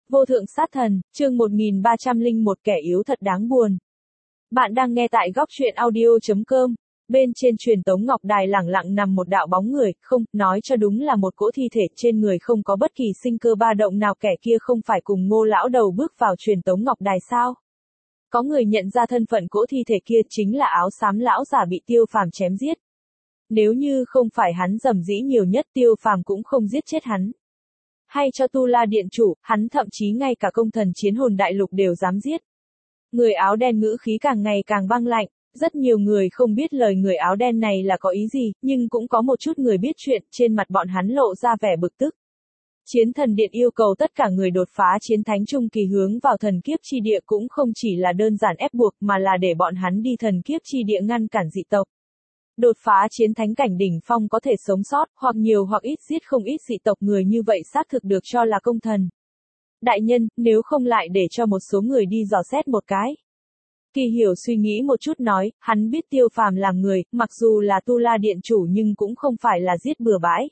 Vô thượng sát thần, chương 1301 kẻ yếu thật đáng buồn. Bạn đang nghe tại góc truyện audio.com. Bên trên truyền tống ngọc đài lẳng lặng nằm một đạo bóng người, không, nói cho đúng là một cỗ thi thể trên người không có bất kỳ sinh cơ ba động nào. Kẻ kia không phải cùng Ngô lão đầu bước vào truyền tống ngọc đài sao? Có người nhận ra thân phận cỗ thi thể kia chính là áo xám lão giả bị Tiêu Phàm chém giết. Nếu như không phải hắn dầm dĩ nhiều nhất, Tiêu Phàm cũng không giết chết hắn. Hay cho Tu La Điện chủ, hắn thậm chí ngay cả công thần chiến hồn đại lục đều dám giết. Người áo đen ngữ khí càng ngày càng băng lạnh, rất nhiều người không biết lời người áo đen này là có ý gì, nhưng cũng có một chút người biết chuyện, trên mặt bọn hắn lộ ra vẻ bực tức. Chiến thần điện yêu cầu tất cả người đột phá chiến thánh trung kỳ hướng vào thần kiếp chi địa cũng không chỉ là đơn giản ép buộc mà là để bọn hắn đi thần kiếp chi địa ngăn cản dị tộc. Đột phá chiến thánh cảnh đỉnh phong có thể sống sót, hoặc nhiều hoặc ít giết không ít dị tộc, người như vậy xác thực được cho là công thần. Đại nhân, nếu không lại để cho một số người đi dò xét một cái. Kỳ Hiểu suy nghĩ một chút nói, hắn biết Tiêu Phàm làm người, mặc dù là Tu La Điện chủ nhưng cũng không phải là giết bừa bãi.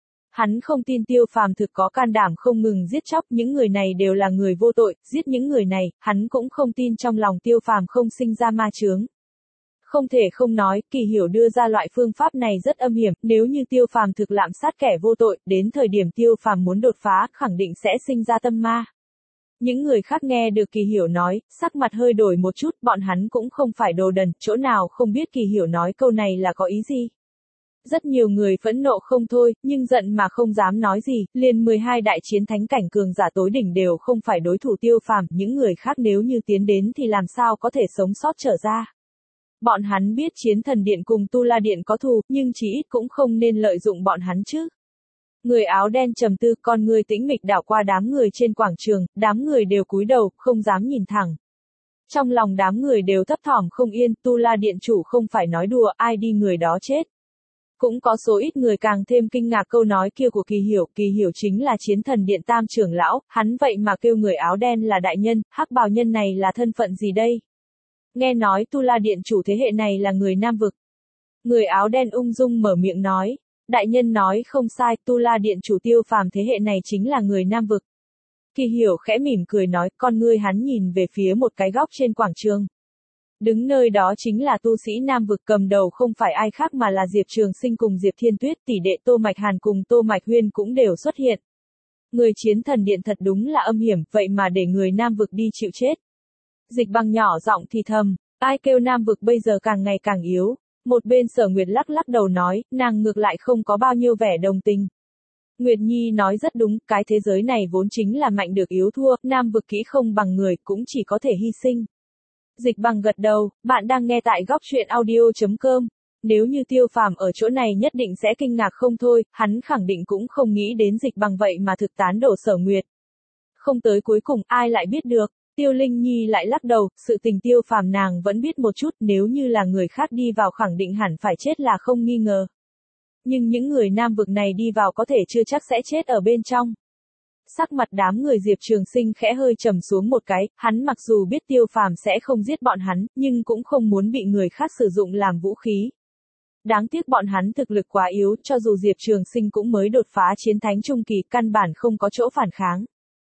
Hắn không tin Tiêu Phàm thực có can đảm không ngừng giết chóc, những người này đều là người vô tội, giết những người này, hắn cũng không tin trong lòng Tiêu Phàm không sinh ra ma chướng. Không thể không nói, Kỳ Hiểu đưa ra loại phương pháp này rất âm hiểm, nếu như Tiêu Phàm thực lạm sát kẻ vô tội, đến thời điểm Tiêu Phàm muốn đột phá, khẳng định sẽ sinh ra tâm ma. Những người khác nghe được Kỳ Hiểu nói, sắc mặt hơi đổi một chút, bọn hắn cũng không phải đồ đần, chỗ nào không biết Kỳ Hiểu nói câu này là có ý gì. Rất nhiều người phẫn nộ không thôi, nhưng giận mà không dám nói gì, liền 12 đại chiến thánh cảnh cường giả tối đỉnh đều không phải đối thủ Tiêu Phàm, những người khác nếu như tiến đến thì làm sao có thể sống sót trở ra. Bọn hắn biết chiến thần điện cùng Tu La Điện có thù, nhưng chỉ ít cũng không nên lợi dụng bọn hắn chứ. Người áo đen trầm tư, con người tĩnh mịch đảo qua đám người trên quảng trường, đám người đều cúi đầu, không dám nhìn thẳng. Trong lòng đám người đều thấp thỏm không yên, Tu La Điện chủ không phải nói đùa, ai đi người đó chết. Cũng có số ít người càng thêm kinh ngạc câu nói kia của Kỳ Hiểu chính là chiến thần điện tam trưởng lão, hắn vậy mà kêu người áo đen là đại nhân, hắc bào nhân này là thân phận gì đây? Nghe nói Tu La Điện chủ thế hệ này là người Nam vực. Người áo đen ung dung mở miệng nói, đại nhân nói không sai, Tu La Điện chủ Tiêu Phàm thế hệ này chính là người Nam vực. Kỳ Hiểu khẽ mỉm cười nói, con ngươi hắn nhìn về phía một cái góc trên quảng trường. Đứng nơi đó chính là tu sĩ Nam vực, cầm đầu không phải ai khác mà là Diệp Trường Sinh cùng Diệp Thiên Tuyết, tỷ đệ Tô Mạch Hàn cùng Tô Mạch Huyên cũng đều xuất hiện. Người chiến thần điện thật đúng là âm hiểm, vậy mà để người Nam vực đi chịu chết. Dịch Băng nhỏ giọng thì thầm, ai kêu Nam vực bây giờ càng ngày càng yếu. Một bên Sở Nguyệt lắc lắc đầu nói, nàng ngược lại không có bao nhiêu vẻ đồng tình. Nguyệt Nhi nói rất đúng, cái thế giới này vốn chính là mạnh được yếu thua, Nam vực kỹ không bằng người, cũng chỉ có thể hy sinh. Dịch Băng gật đầu, bạn đang nghe tại góc truyện audio.com. Nếu như Tiêu Phàm ở chỗ này nhất định sẽ kinh ngạc không thôi, hắn khẳng định cũng không nghĩ đến Dịch Băng vậy mà thực tán đổ Sở Nguyệt. Không tới cuối cùng, ai lại biết được. Tiêu Linh Nhi lại lắc đầu, sự tình Tiêu Phàm nàng vẫn biết một chút, nếu như là người khác đi vào khẳng định hẳn phải chết là không nghi ngờ. Nhưng những người Nam vực này đi vào có thể chưa chắc sẽ chết ở bên trong. Sắc mặt đám người Diệp Trường Sinh khẽ hơi trầm xuống một cái, hắn mặc dù biết Tiêu Phàm sẽ không giết bọn hắn, nhưng cũng không muốn bị người khác sử dụng làm vũ khí. Đáng tiếc bọn hắn thực lực quá yếu, cho dù Diệp Trường Sinh cũng mới đột phá chiến thánh trung kỳ, căn bản không có chỗ phản kháng.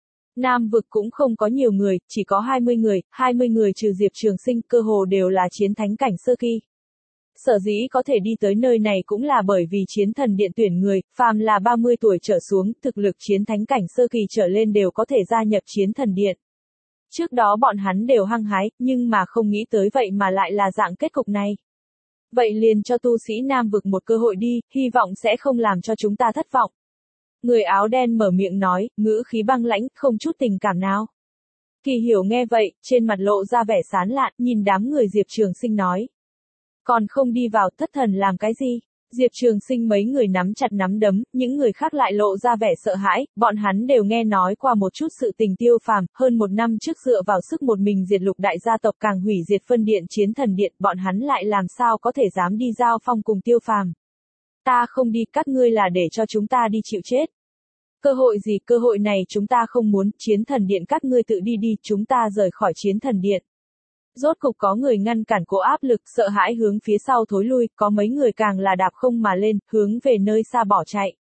Nam vực cũng không có nhiều người, chỉ có 20 người trừ Diệp Trường Sinh, cơ hồ đều là chiến thánh cảnh sơ kỳ. Sở dĩ có thể đi tới nơi này cũng là bởi vì chiến thần điện tuyển người, phàm là 30 tuổi trở xuống, thực lực chiến thánh cảnh sơ kỳ trở lên đều có thể gia nhập chiến thần điện. Trước đó bọn hắn đều hăng hái, nhưng mà không nghĩ tới vậy mà lại là dạng kết cục này. Vậy liền cho tu sĩ Nam vực một cơ hội đi, hy vọng sẽ không làm cho chúng ta thất vọng. Người áo đen mở miệng nói, ngữ khí băng lãnh, không chút tình cảm nào. Kỳ Hiểu nghe vậy, trên mặt lộ ra vẻ sán lạn, nhìn đám người Diệp Trường Sinh nói. Còn không đi vào, thất thần làm cái gì? Diệp Trường Sinh mấy người nắm chặt nắm đấm, những người khác lại lộ ra vẻ sợ hãi, bọn hắn đều nghe nói qua một chút sự tình Tiêu Phàm, hơn một năm trước dựa vào sức một mình diệt lục đại gia tộc càng hủy diệt phân điện chiến thần điện, bọn hắn lại làm sao có thể dám đi giao phong cùng Tiêu Phàm. Ta không đi, các ngươi là để cho chúng ta đi chịu chết. Cơ hội gì, cơ hội này chúng ta không muốn, chiến thần điện các ngươi tự đi đi, chúng ta rời khỏi chiến thần điện. Rốt cục có người ngăn cản cô áp lực, sợ hãi hướng phía sau thối lui, có mấy người càng là đạp không mà lên, hướng về nơi xa bỏ chạy.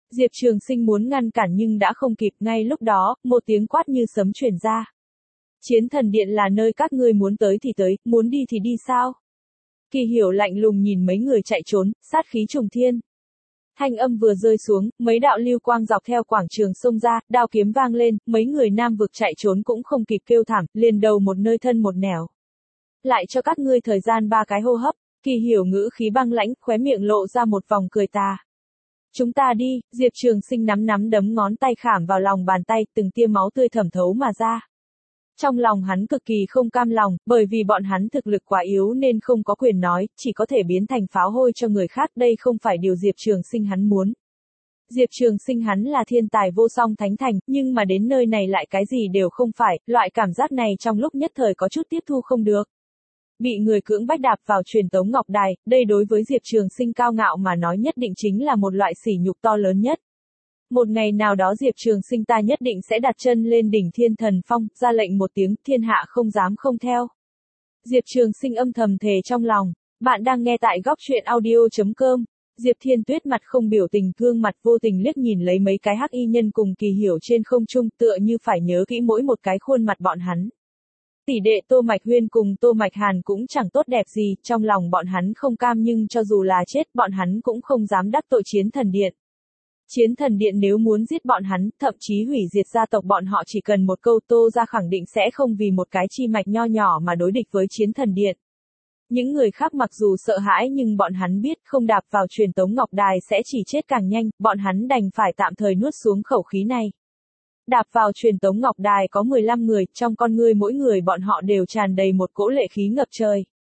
Diệp Trường Sinh muốn ngăn cản nhưng đã không kịp, ngay lúc đó, một tiếng quát như sấm truyền ra. Chiến thần điện là nơi các ngươi muốn tới thì tới, muốn đi thì đi sao? Kỳ Hiểu lạnh lùng nhìn mấy người chạy trốn, sát khí trùng thiên. Thanh âm vừa rơi xuống, mấy đạo lưu quang dọc theo quảng trường xông ra, đao kiếm vang lên, mấy người nam vực chạy trốn cũng không kịp kêu thảm, liền đầu một nơi thân một nẻo. Lại cho các ngươi thời gian 3 cái hô hấp, Kỳ Hiểu ngữ khí băng lãnh, khóe miệng lộ ra một vòng cười tà. Chúng ta đi, Diệp Trường Sinh nắm đấm ngón tay khảm vào lòng bàn tay, từng tia máu tươi thẩm thấu mà ra. Trong lòng hắn cực kỳ không cam lòng, bởi vì bọn hắn thực lực quá yếu nên không có quyền nói, chỉ có thể biến thành pháo hôi cho người khác, đây không phải điều Diệp Trường Sinh hắn muốn. Diệp Trường Sinh hắn là thiên tài vô song thánh thành, nhưng mà đến nơi này lại cái gì đều không phải, loại cảm giác này trong lúc nhất thời có chút tiếp thu không được. Bị người cưỡng bách đạp vào truyền tống ngọc đài, đây đối với Diệp Trường Sinh cao ngạo mà nói nhất định chính là một loại sỉ nhục to lớn nhất. Một ngày nào đó Diệp Trường Sinh ta nhất định sẽ đặt chân lên đỉnh Thiên Thần Phong, ra lệnh một tiếng, thiên hạ không dám không theo. Diệp Trường Sinh âm thầm thề trong lòng. Bạn đang nghe tại góc truyện audio.com. Diệp Thiên Tuyết mặt không biểu tình, gương mặt vô tình liếc nhìn lấy mấy cái hắc y nhân cùng Kỳ Hiểu trên không trung, tựa như phải nhớ kỹ mỗi một cái khuôn mặt bọn hắn. Tỷ đệ Tô Mạch Huyên cùng Tô Mạch Hàn cũng chẳng tốt đẹp gì, trong lòng bọn hắn không cam nhưng cho dù là chết, bọn hắn cũng không dám đắc tội Chiến Thần Điện. Chiến Thần Điện nếu muốn giết bọn hắn, thậm chí hủy diệt gia tộc bọn họ, chỉ cần một câu Tô ra khẳng định sẽ không vì một cái chi mạch nho nhỏ mà đối địch với Chiến Thần Điện. Những người khác mặc dù sợ hãi nhưng bọn hắn biết không đạp vào truyền tống ngọc đài sẽ chỉ chết càng nhanh, bọn hắn đành phải tạm thời nuốt xuống khẩu khí này. Đạp vào truyền tống ngọc đài có 15 người, trong con ngươi mỗi người bọn họ đều tràn đầy một cỗ lệ khí ngập trời.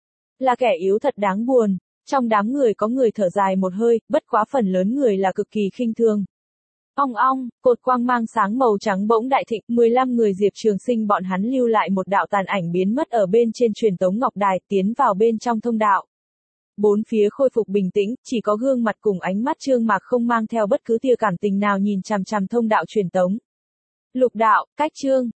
Là kẻ yếu thật đáng buồn. Trong đám người có người thở dài một hơi, bất quá phần lớn người là cực kỳ khinh thường. Ong ong, cột quang mang sáng màu trắng bỗng đại thịnh, 15 người Diệp Trường Sinh bọn hắn lưu lại một đạo tàn ảnh biến mất ở bên trên truyền tống ngọc đài, tiến vào bên trong thông đạo. Bốn phía khôi phục bình tĩnh, chỉ có gương mặt cùng ánh mắt Trương Mạc không mang theo bất cứ tia cảm tình nào nhìn chằm chằm thông đạo truyền tống. Lục đạo, cách Trương,